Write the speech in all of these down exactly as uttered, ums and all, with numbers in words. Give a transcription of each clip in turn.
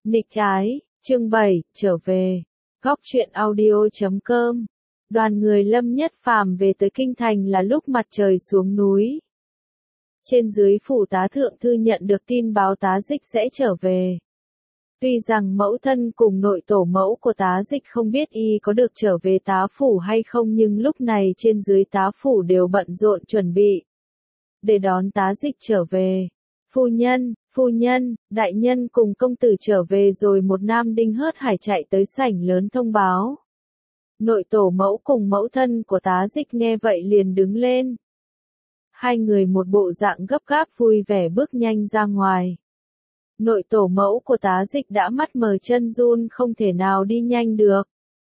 Nghịch trái, chương bảy, trở về. Góc truyện audio chấm com. Đoàn người Lâm Nhất Phàm về tới kinh thành là lúc mặt trời xuống núi. Trên dưới phủ tá thượng thư nhận được tin báo tá dịch sẽ trở về. Tuy rằng mẫu thân cùng nội tổ mẫu của tá dịch không biết y có được trở về tá phủ hay không, nhưng lúc này trên dưới tá phủ đều bận rộn chuẩn bị để đón tá dịch trở về. Phu nhân, phu nhân, đại nhân cùng công tử trở về rồi. Một nam đinh hớt hải chạy tới sảnh lớn thông báo. Nội tổ mẫu cùng mẫu thân của tá dịch nghe vậy liền đứng lên. Hai người một bộ dạng gấp gáp vui vẻ bước nhanh ra ngoài. Nội tổ mẫu của tá dịch đã mắt mờ chân run không thể nào đi nhanh được.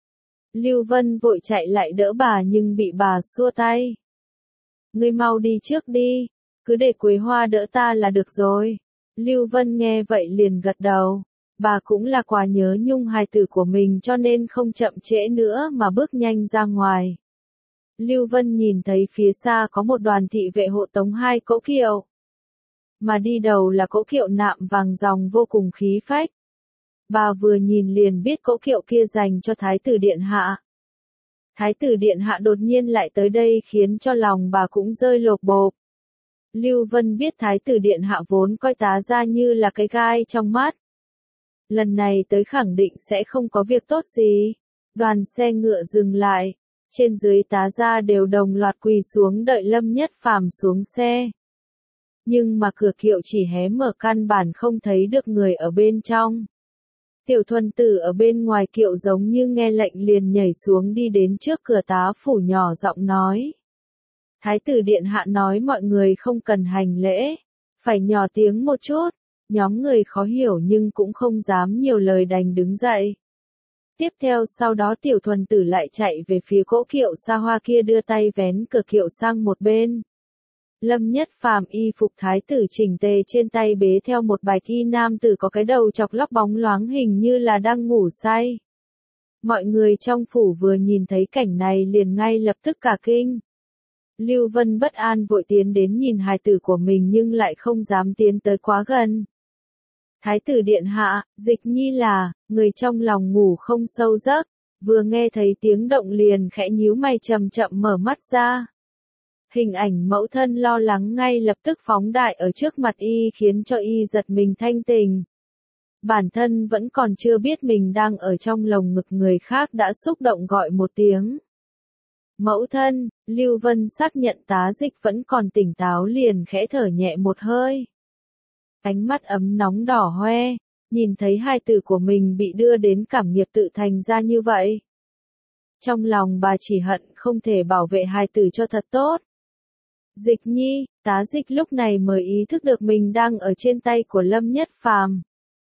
Lưu Vân vội chạy lại đỡ bà nhưng bị bà xua tay. Ngươi mau đi trước đi, cứ để Quế Hoa đỡ ta là được rồi. Lưu Vân nghe vậy liền gật đầu. Bà cũng là quá nhớ nhung hài tử của mình cho nên không chậm trễ nữa mà bước nhanh ra ngoài. Lưu Vân nhìn thấy phía xa có một đoàn thị vệ hộ tống hai cỗ kiệu. Mà đi đầu là cỗ kiệu nạm vàng ròng vô cùng khí phách. Bà vừa nhìn liền biết cỗ kiệu kia dành cho Thái tử Điện Hạ. Thái tử Điện Hạ đột nhiên lại tới đây khiến cho lòng bà cũng rơi lột bột. Lưu Vân biết Thái tử Điện Hạ vốn coi tá gia như là cái gai trong mắt. Lần này tới khẳng định sẽ không có việc tốt gì. Đoàn xe ngựa dừng lại. Trên dưới tá gia đều đồng loạt quỳ xuống đợi Lâm Nhất Phàm xuống xe. Nhưng mà cửa kiệu chỉ hé mở, căn bản không thấy được người ở bên trong. Tiểu Thuần Tử ở bên ngoài kiệu giống như nghe lệnh liền nhảy xuống đi đến trước cửa tá phủ nhỏ giọng nói. Thái tử Điện Hạ nói mọi người không cần hành lễ, phải nhỏ tiếng một chút. Nhóm người khó hiểu nhưng cũng không dám nhiều lời đành đứng dậy. Tiếp theo sau đó Tiểu Thuần Tử lại chạy về phía cỗ kiệu xa hoa kia đưa tay vén cửa kiệu sang một bên. Lâm Nhất Phàm y phục thái tử chỉnh tề, trên tay bế theo một bạch y nam tử có cái đầu chọc lóc bóng loáng hình như là đang ngủ say. Mọi người trong phủ vừa nhìn thấy cảnh này liền ngay lập tức cả kinh. Lưu Vân bất an vội tiến đến nhìn hài tử của mình nhưng lại không dám tiến tới quá gần. Thái tử Điện Hạ, Dịch Nhi là, người trong lòng ngủ không sâu giấc, vừa nghe thấy tiếng động liền khẽ nhíu mày chậm chậm mở mắt ra. Hình ảnh mẫu thân lo lắng ngay lập tức phóng đại ở trước mặt y khiến cho y giật mình thanh tỉnh. Bản thân vẫn còn chưa biết mình đang ở trong lồng ngực người khác đã xúc động gọi một tiếng. Mẫu thân, Lưu Vân xác nhận tá dịch vẫn còn tỉnh táo liền khẽ thở nhẹ một hơi. Ánh mắt ấm nóng đỏ hoe, nhìn thấy hai tử của mình bị đưa đến cảm nghiệp tự thành ra như vậy. Trong lòng bà chỉ hận không thể bảo vệ hai tử cho thật tốt. Dịch Nhi, tá dịch lúc này mới ý thức được mình đang ở trên tay của Lâm Nhất Phàm.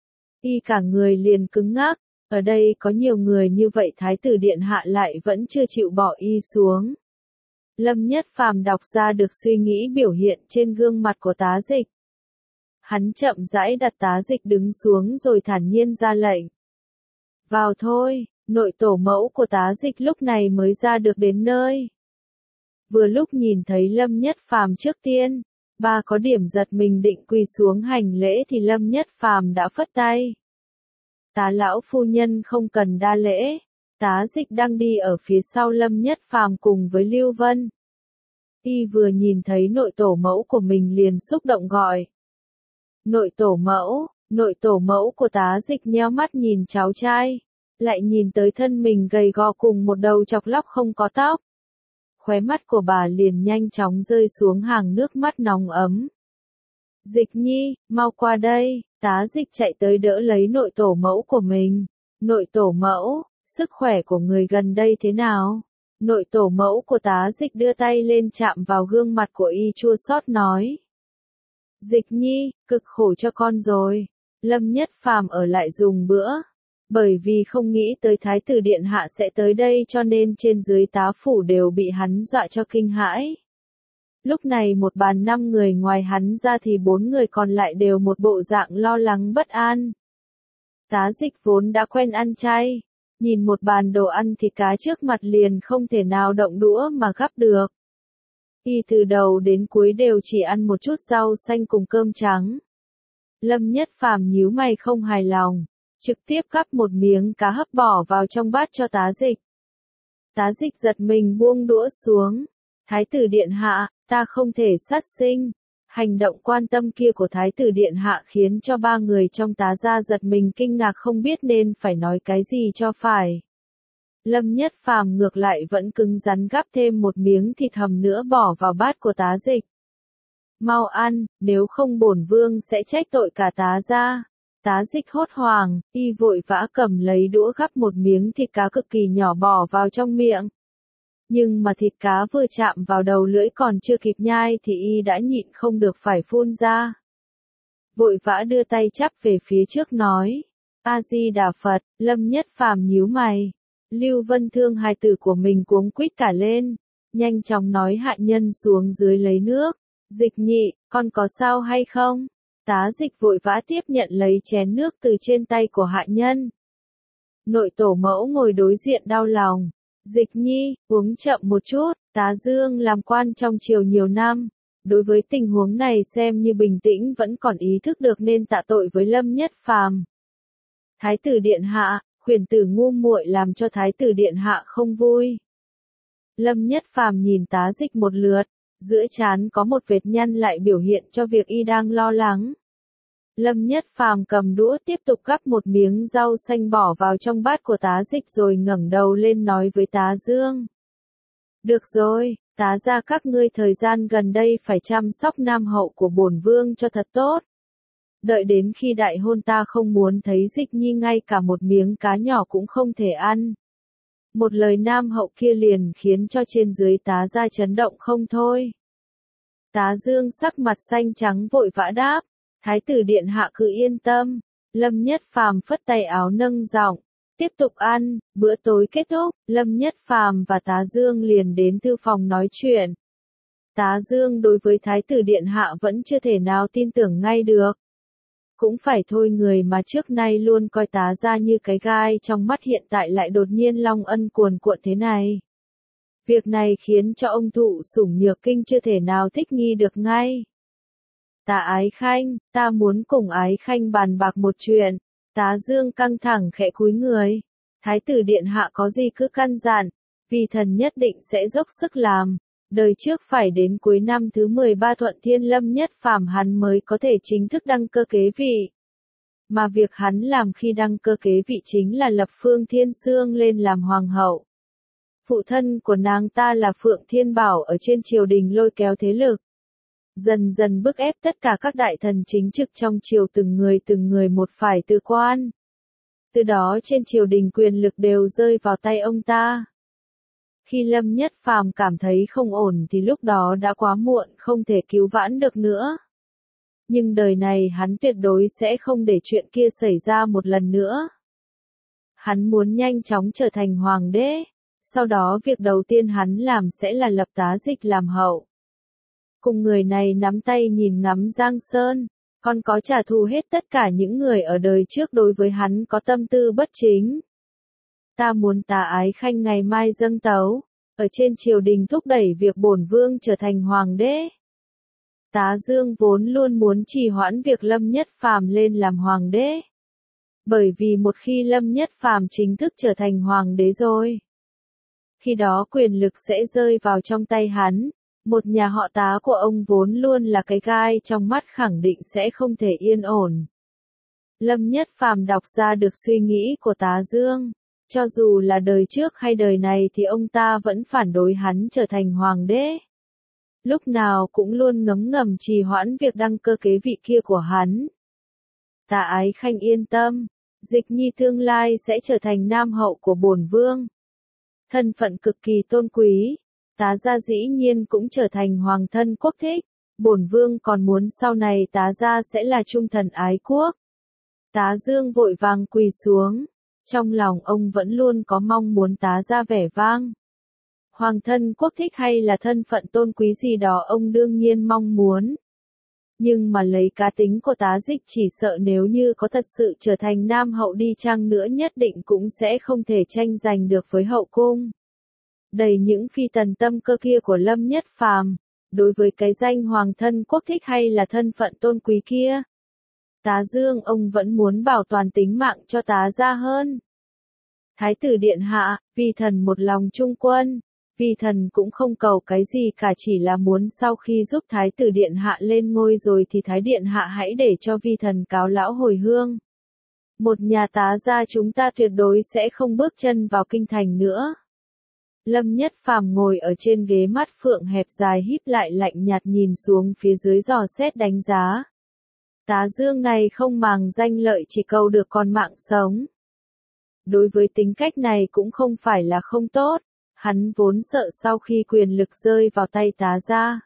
Y cả người liền cứng ngắc, ở đây có nhiều người như vậy Thái tử Điện Hạ lại vẫn chưa chịu bỏ y xuống. Lâm Nhất Phàm đọc ra được suy nghĩ biểu hiện trên gương mặt của tá dịch. Hắn chậm rãi đặt tá dịch đứng xuống rồi thản nhiên ra lệnh. Vào thôi, nội tổ mẫu của tá dịch lúc này mới ra được đến nơi. Vừa lúc nhìn thấy Lâm Nhất Phàm trước tiên, bà có điểm giật mình định quỳ xuống hành lễ thì Lâm Nhất Phàm đã phất tay. Tá lão phu nhân không cần đa lễ, tá dịch đang đi ở phía sau Lâm Nhất Phàm cùng với Lưu Vân. Y vừa nhìn thấy nội tổ mẫu của mình liền xúc động gọi. Nội tổ mẫu, nội tổ mẫu của tá dịch nheo mắt nhìn cháu trai, lại nhìn tới thân mình gầy gò cùng một đầu chọc lóc không có tóc. Khóe mắt của bà liền nhanh chóng rơi xuống hàng nước mắt nóng ấm. Dịch Nhi, mau qua đây, tá dịch chạy tới đỡ lấy nội tổ mẫu của mình. Nội tổ mẫu, sức khỏe của người gần đây thế nào? Nội tổ mẫu của tá dịch đưa tay lên chạm vào gương mặt của y chua xót nói. Dịch Nhi, cực khổ cho con rồi. Lâm Nhất Phàm ở lại dùng bữa. Bởi vì không nghĩ tới Thái tử Điện Hạ sẽ tới đây cho nên trên dưới tá phủ đều bị hắn dọa cho kinh hãi. Lúc này một bàn năm người ngoài hắn ra thì bốn người còn lại đều một bộ dạng lo lắng bất an. Tá dịch vốn đã quen ăn chay, nhìn một bàn đồ ăn thịt cá trước mặt liền không thể nào động đũa mà gắp được. Y từ đầu đến cuối đều chỉ ăn một chút rau xanh cùng cơm trắng. Lâm Nhất Phàm nhíu mày không hài lòng, trực tiếp gắp một miếng cá hấp bỏ vào trong bát cho Tá Dịch. Tá Dịch giật mình buông đũa xuống. Thái tử điện hạ, ta không thể sát sinh. Hành động quan tâm kia của Thái tử điện hạ khiến cho ba người trong Tá gia giật mình kinh ngạc không biết nên phải nói cái gì cho phải. Lâm Nhất Phàm ngược lại vẫn cứng rắn gắp thêm một miếng thịt hầm nữa bỏ vào bát của Tá Dịch. Mau ăn, nếu không bổn vương sẽ trách tội cả Tá gia. Tá Dịch hốt hoảng, y vội vã cầm lấy đũa gắp một miếng thịt cá cực kỳ nhỏ bỏ vào trong miệng. Nhưng mà thịt cá vừa chạm vào đầu lưỡi còn chưa kịp nhai thì y đã nhịn không được phải phun ra. Vội vã đưa tay chắp về phía trước nói, A-di-đà Phật. Lâm Nhất Phàm nhíu mày. Lưu Vân thương hài tử của mình cuống quýt cả lên, nhanh chóng nói hạ nhân xuống dưới lấy nước. Dịch nhị, con có sao hay không? Tá Dịch vội vã tiếp nhận lấy chén nước từ trên tay của hạ nhân. Nội tổ mẫu ngồi đối diện đau lòng. Dịch nhi, uống chậm một chút. Tá Dương làm quan trong triều nhiều năm, đối với tình huống này xem như bình tĩnh vẫn còn ý thức được nên tạ tội với Lâm Nhất Phàm. Thái tử điện hạ, khuyển tử ngu muội làm cho Thái tử điện hạ không vui. Lâm Nhất Phàm nhìn Tá Dịch một lượt, giữa trán có một vệt nhăn lại biểu hiện cho việc y đang lo lắng. Lâm Nhất Phàm cầm đũa tiếp tục gắp một miếng rau xanh bỏ vào trong bát của Tá Dịch rồi ngẩng đầu lên nói với Tá Dương. Được rồi, Tá gia các ngươi thời gian gần đây phải chăm sóc nam hậu của bổn vương cho thật tốt. Đợi đến khi đại hôn ta không muốn thấy Dịch nhi ngay cả một miếng cá nhỏ cũng không thể ăn. Một lời nam hậu kia liền khiến cho trên dưới Tá gia chấn động không thôi. Tá Dương sắc mặt xanh trắng vội vã đáp, Thái tử điện hạ cứ yên tâm. Lâm Nhất Phàm phất tay áo nâng giọng, tiếp tục ăn. Bữa tối kết thúc, Lâm Nhất Phàm và Tá Dương liền đến thư phòng nói chuyện. Tá Dương đối với Thái tử điện hạ vẫn chưa thể nào tin tưởng ngay được. Cũng phải thôi, người mà trước nay luôn coi Tá gia như cái gai trong mắt hiện tại lại đột nhiên long ân cuồn cuộn thế này. Việc này khiến cho ông thụ sủng nhược kinh chưa thể nào thích nghi được ngay. Tá Ái Khanh, ta muốn cùng Ái Khanh bàn bạc một chuyện. Tá Dương căng thẳng khẽ cúi người. Thái tử điện hạ có gì cứ căn dặn, vì thần nhất định sẽ dốc sức làm. Đời trước phải đến cuối năm thứ mười ba Thuận Thiên Lâm Nhất Phàm hắn mới có thể chính thức đăng cơ kế vị. Mà việc hắn làm khi đăng cơ kế vị chính là lập Phương Thiên Sương lên làm hoàng hậu. Phụ thân của nàng ta là Phượng Thiên Bảo ở trên triều đình lôi kéo thế lực. Dần dần bức ép tất cả các đại thần chính trực trong triều từng người từng người một phải từ quan. Từ đó trên triều đình quyền lực đều rơi vào tay ông ta. Khi Lâm Nhất Phàm cảm thấy không ổn thì lúc đó đã quá muộn, không thể cứu vãn được nữa. Nhưng đời này hắn tuyệt đối sẽ không để chuyện kia xảy ra một lần nữa. Hắn muốn nhanh chóng trở thành hoàng đế, sau đó việc đầu tiên hắn làm sẽ là lập Tá Dịch làm hậu. Cùng người này nắm tay nhìn ngắm Giang Sơn, còn có trả thù hết tất cả những người ở đời trước đối với hắn có tâm tư bất chính. Ta muốn Tá Ái Khanh ngày mai dâng tấu, ở trên triều đình thúc đẩy việc bổn vương trở thành hoàng đế. Tá Dương vốn luôn muốn trì hoãn việc Lâm Nhất Phàm lên làm hoàng đế. Bởi vì một khi Lâm Nhất Phàm chính thức trở thành hoàng đế rồi, khi đó quyền lực sẽ rơi vào trong tay hắn. Một nhà họ Tá của ông vốn luôn là cái gai trong mắt khẳng định sẽ không thể yên ổn. Lâm Nhất Phàm đọc ra được suy nghĩ của Tá Dương. Cho dù là đời trước hay đời này thì ông ta vẫn phản đối hắn trở thành hoàng đế. Lúc nào cũng luôn ngấm ngầm trì hoãn việc đăng cơ kế vị kia của hắn. Tá Ái Khanh yên tâm, Dịch nhi tương lai sẽ trở thành nam hậu của bổn vương. Thân phận cực kỳ tôn quý. Tá gia dĩ nhiên cũng trở thành hoàng thân quốc thích, bổn vương còn muốn sau này Tá gia sẽ là trung thần ái quốc. Tá Dương vội vàng quỳ xuống, trong lòng ông vẫn luôn có mong muốn Tá gia vẻ vang. Hoàng thân quốc thích hay là thân phận tôn quý gì đó ông đương nhiên mong muốn. Nhưng mà lấy cá tính của Tá Dịch chỉ sợ nếu như có thật sự trở thành nam hậu đi chăng nữa nhất định cũng sẽ không thể tranh giành được với hậu cung. Đầy những phi tần tâm cơ kia của Lâm Nhất Phàm, đối với cái danh hoàng thân quốc thích hay là thân phận tôn quý kia, Tá Dương ông vẫn muốn bảo toàn tính mạng cho tá gia hơn. Thái tử điện hạ, vi thần một lòng trung quân, vi thần cũng không cầu cái gì cả, chỉ là muốn sau khi giúp thái tử điện hạ lên ngôi rồi thì thái điện hạ hãy để cho vi thần cáo lão hồi hương. Một nhà tá gia chúng ta tuyệt đối sẽ không bước chân vào kinh thành nữa. Lâm Nhất Phàm ngồi ở trên ghế, mắt phượng hẹp dài híp lại, lạnh nhạt nhìn xuống phía dưới dò xét đánh giá. Tá Dương này không màng danh lợi, chỉ cầu được con mạng sống. Đối với tính cách này cũng không phải là không tốt, hắn vốn sợ sau khi quyền lực rơi vào tay tá gia,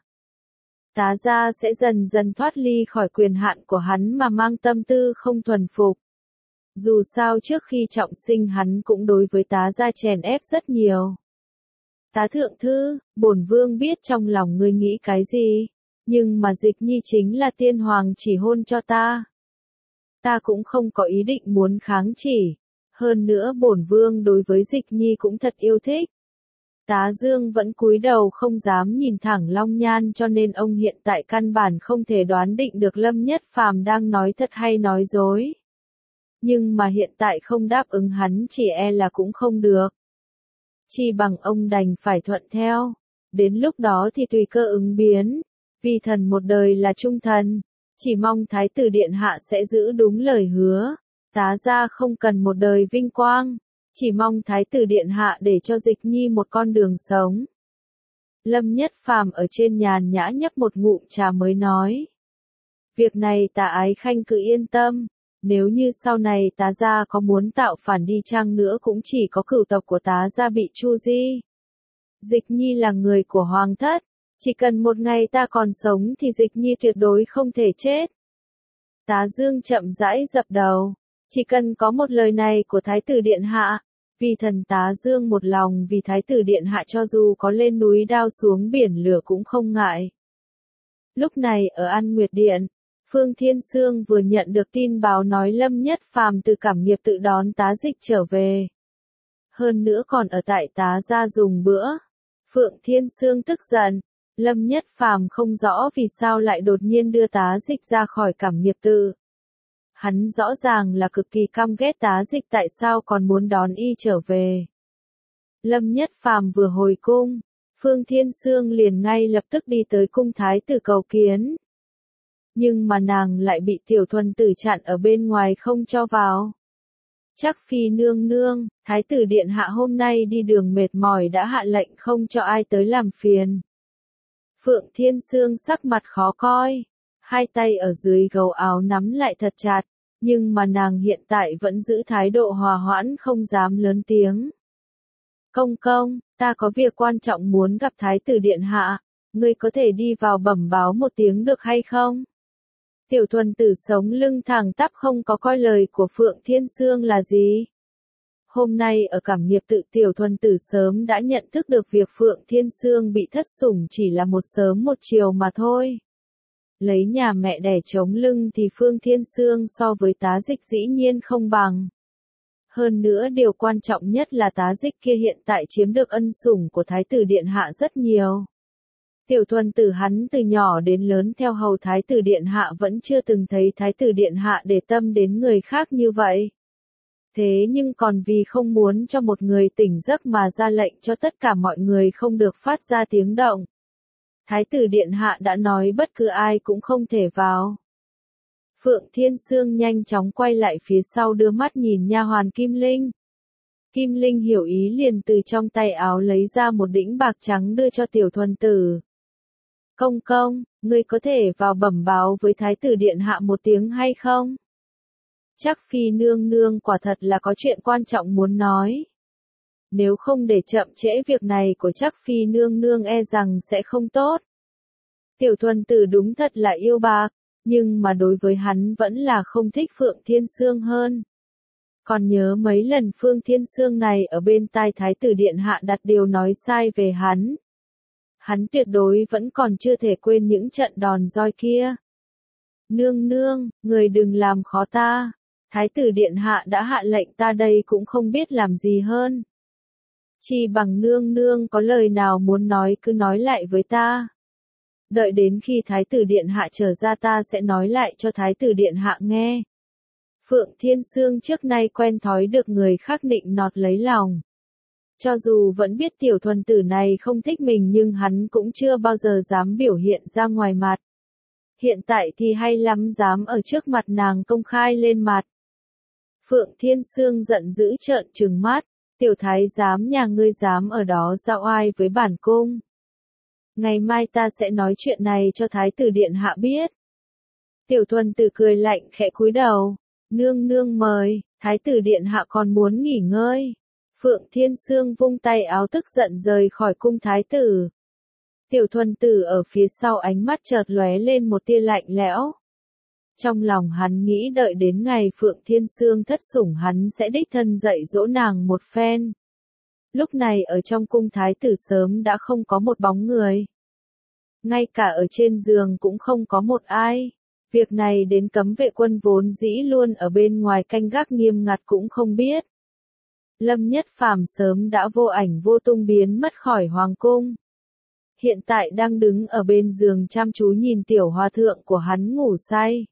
tá gia sẽ dần dần thoát ly khỏi quyền hạn của hắn mà mang tâm tư không thuần phục. Dù sao trước khi trọng sinh hắn cũng đối với tá gia chèn ép rất nhiều. Tá thượng thư, bổn vương biết trong lòng ngươi nghĩ cái gì, nhưng mà Dịch Nhi chính là tiên hoàng chỉ hôn cho ta. Ta cũng không có ý định muốn kháng chỉ, hơn nữa bổn vương đối với Dịch Nhi cũng thật yêu thích. Tá Dương vẫn cúi đầu không dám nhìn thẳng Long Nhan, cho nên ông hiện tại căn bản không thể đoán định được Lâm Nhất Phàm đang nói thật hay nói dối. Nhưng mà hiện tại không đáp ứng hắn chỉ e là cũng không được. Chi bằng ông đành phải thuận theo, đến lúc đó thì tùy cơ ứng biến, vì thần một đời là trung thần, chỉ mong thái tử điện hạ sẽ giữ đúng lời hứa, tá gia không cần một đời vinh quang, chỉ mong thái tử điện hạ để cho Dịch Nhi một con đường sống. Lâm Nhất Phàm ở trên nhàn nhã nhấp một ngụm trà mới nói. Việc này tá ái khanh cứ yên tâm. Nếu như sau này tá gia có muốn tạo phản đi chăng nữa cũng chỉ có cửu tộc của tá gia bị chu di. Dịch Nhi là người của hoàng thất, chỉ cần một ngày ta còn sống thì Dịch Nhi tuyệt đối không thể chết. Tá Dương chậm rãi dập đầu, chỉ cần có một lời này của thái tử điện hạ, vì thần tá Dương một lòng vì thái tử điện hạ, cho dù có lên núi đao xuống biển lửa cũng không ngại. Lúc này ở An Nguyệt Điện, Phương Thiên Sương vừa nhận được tin báo nói Lâm Nhất Phàm từ Cảm Nghiệp tự đón tá Dịch trở về. Hơn nữa còn ở tại tá gia dùng bữa. Phượng Thiên Sương tức giận, Lâm Nhất Phàm không rõ vì sao lại đột nhiên đưa tá Dịch ra khỏi Cảm Nghiệp tự. Hắn rõ ràng là cực kỳ căm ghét tá Dịch, tại sao còn muốn đón y trở về. Lâm Nhất Phàm vừa hồi cung, Phương Thiên Sương liền ngay lập tức đi tới cung thái tử cầu kiến. Nhưng mà nàng lại bị Tiểu Thuần Tử chặn ở bên ngoài không cho vào. Chắc phi nương nương, thái tử điện hạ hôm nay đi đường mệt mỏi đã hạ lệnh không cho ai tới làm phiền. Phượng Thiên Sương sắc mặt khó coi, hai tay ở dưới gấu áo nắm lại thật chặt, nhưng mà nàng hiện tại vẫn giữ thái độ hòa hoãn, không dám lớn tiếng. Công công, ta có việc quan trọng muốn gặp thái tử điện hạ, ngươi có thể đi vào bẩm báo một tiếng được hay không? Tiểu Thuần Tử sống lưng thẳng tắp không có coi lời của Phượng Thiên Sương là gì. Hôm nay ở Cảm Nghiệp tự, Tiểu Thuần Tử sớm đã nhận thức được việc Phượng Thiên Sương bị thất sủng chỉ là một sớm một chiều mà thôi. Lấy nhà mẹ đẻ chống lưng thì Phương Thiên Sương so với tá Dịch dĩ nhiên không bằng. Hơn nữa điều quan trọng nhất là tá Dịch kia hiện tại chiếm được ân sủng của thái tử điện hạ rất nhiều. Tiểu Thuần Tử hắn từ nhỏ đến lớn theo hầu thái tử điện hạ vẫn chưa từng thấy thái tử điện hạ để tâm đến người khác như vậy. Thế nhưng còn vì không muốn cho một người tỉnh giấc mà ra lệnh cho tất cả mọi người không được phát ra tiếng động. Thái tử điện hạ đã nói bất cứ ai cũng không thể vào. Phượng Thiên Sương nhanh chóng quay lại phía sau, đưa mắt nhìn nha hoàn Kim Linh. Kim Linh hiểu ý liền từ trong tay áo lấy ra một đĩnh bạc trắng đưa cho Tiểu Thuần Tử. Công công, ngươi có thể vào bẩm báo với thái tử điện hạ một tiếng hay không? Chắc phi nương nương quả thật là có chuyện quan trọng muốn nói. Nếu không để chậm trễ việc này của chắc phi nương nương e rằng sẽ không tốt. Tiểu Thuần Tử đúng thật là yêu bạc, nhưng mà đối với hắn vẫn là không thích Phượng Thiên Sương hơn. Còn nhớ mấy lần Phương Thiên Sương này ở bên tai thái tử điện hạ đặt điều nói sai về hắn. Hắn tuyệt đối vẫn còn chưa thể quên những trận đòn roi kia. Nương nương, người đừng làm khó ta. Thái tử điện hạ đã hạ lệnh, ta đây cũng không biết làm gì hơn. Chỉ bằng nương nương có lời nào muốn nói cứ nói lại với ta. Đợi đến khi Thái tử Điện Hạ trở ra ta sẽ nói lại cho Thái tử Điện Hạ nghe. Phượng Thiên Sương trước nay quen thói được người khác nịnh nọt lấy lòng. Cho dù vẫn biết tiểu thuần tử này không thích mình nhưng hắn cũng chưa bao giờ dám biểu hiện ra ngoài mặt. Hiện tại thì hay lắm dám ở trước mặt nàng công khai lên mặt. Phượng Thiên Sương giận dữ trợn trừng mắt, tiểu thái giám nhà ngươi dám ở đó giao oai với bản cung. Ngày mai ta sẽ nói chuyện này cho Thái tử Điện Hạ biết. Tiểu thuần tử cười lạnh khẽ cúi đầu, nương nương mời, Thái tử Điện Hạ còn muốn nghỉ ngơi. Phượng Thiên Sương vung tay áo tức giận rời khỏi cung thái tử. Tiểu thuần tử ở phía sau ánh mắt chợt lóe lên một tia lạnh lẽo. Trong lòng hắn nghĩ đợi đến ngày Phượng Thiên Sương thất sủng hắn sẽ đích thân dạy dỗ nàng một phen. Lúc này ở trong cung thái tử sớm đã không có một bóng người. Ngay cả ở trên giường cũng không có một ai. Việc này đến cấm vệ quân vốn dĩ luôn ở bên ngoài canh gác nghiêm ngặt cũng không biết. Lâm Nhất Phàm sớm đã vô ảnh vô tung biến mất khỏi hoàng cung. Hiện tại đang đứng ở bên giường chăm chú nhìn tiểu hòa thượng của hắn ngủ say.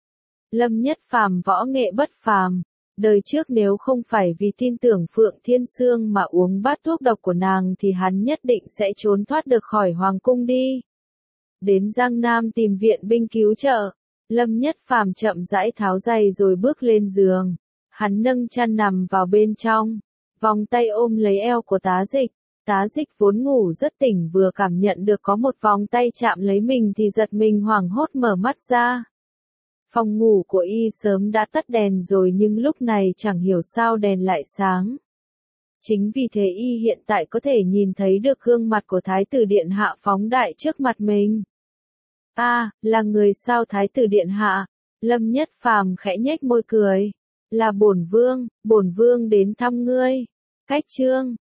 Lâm Nhất Phàm võ nghệ bất phàm, đời trước nếu không phải vì tin tưởng Phượng Thiên Sương mà uống bát thuốc độc của nàng thì hắn nhất định sẽ trốn thoát được khỏi hoàng cung đi. Đến Giang Nam tìm viện binh cứu trợ, Lâm Nhất Phàm chậm rãi tháo giày rồi bước lên giường. Hắn nâng chăn nằm vào bên trong, vòng tay ôm lấy eo của Tá Dịch. Tá Dịch vốn ngủ rất tỉnh vừa cảm nhận được có một vòng tay chạm lấy mình thì giật mình hoảng hốt mở mắt ra. Phòng ngủ của y sớm đã tắt đèn rồi nhưng lúc này chẳng hiểu sao đèn lại sáng. Chính vì thế y hiện tại có thể nhìn thấy được gương mặt của Thái tử Điện Hạ phóng đại trước mặt mình. A, à, là người sao Thái tử Điện Hạ? Lâm Nhất Phàm khẽ nhếch môi cười. Là bổn vương, bổn vương đến thăm ngươi. Cách chương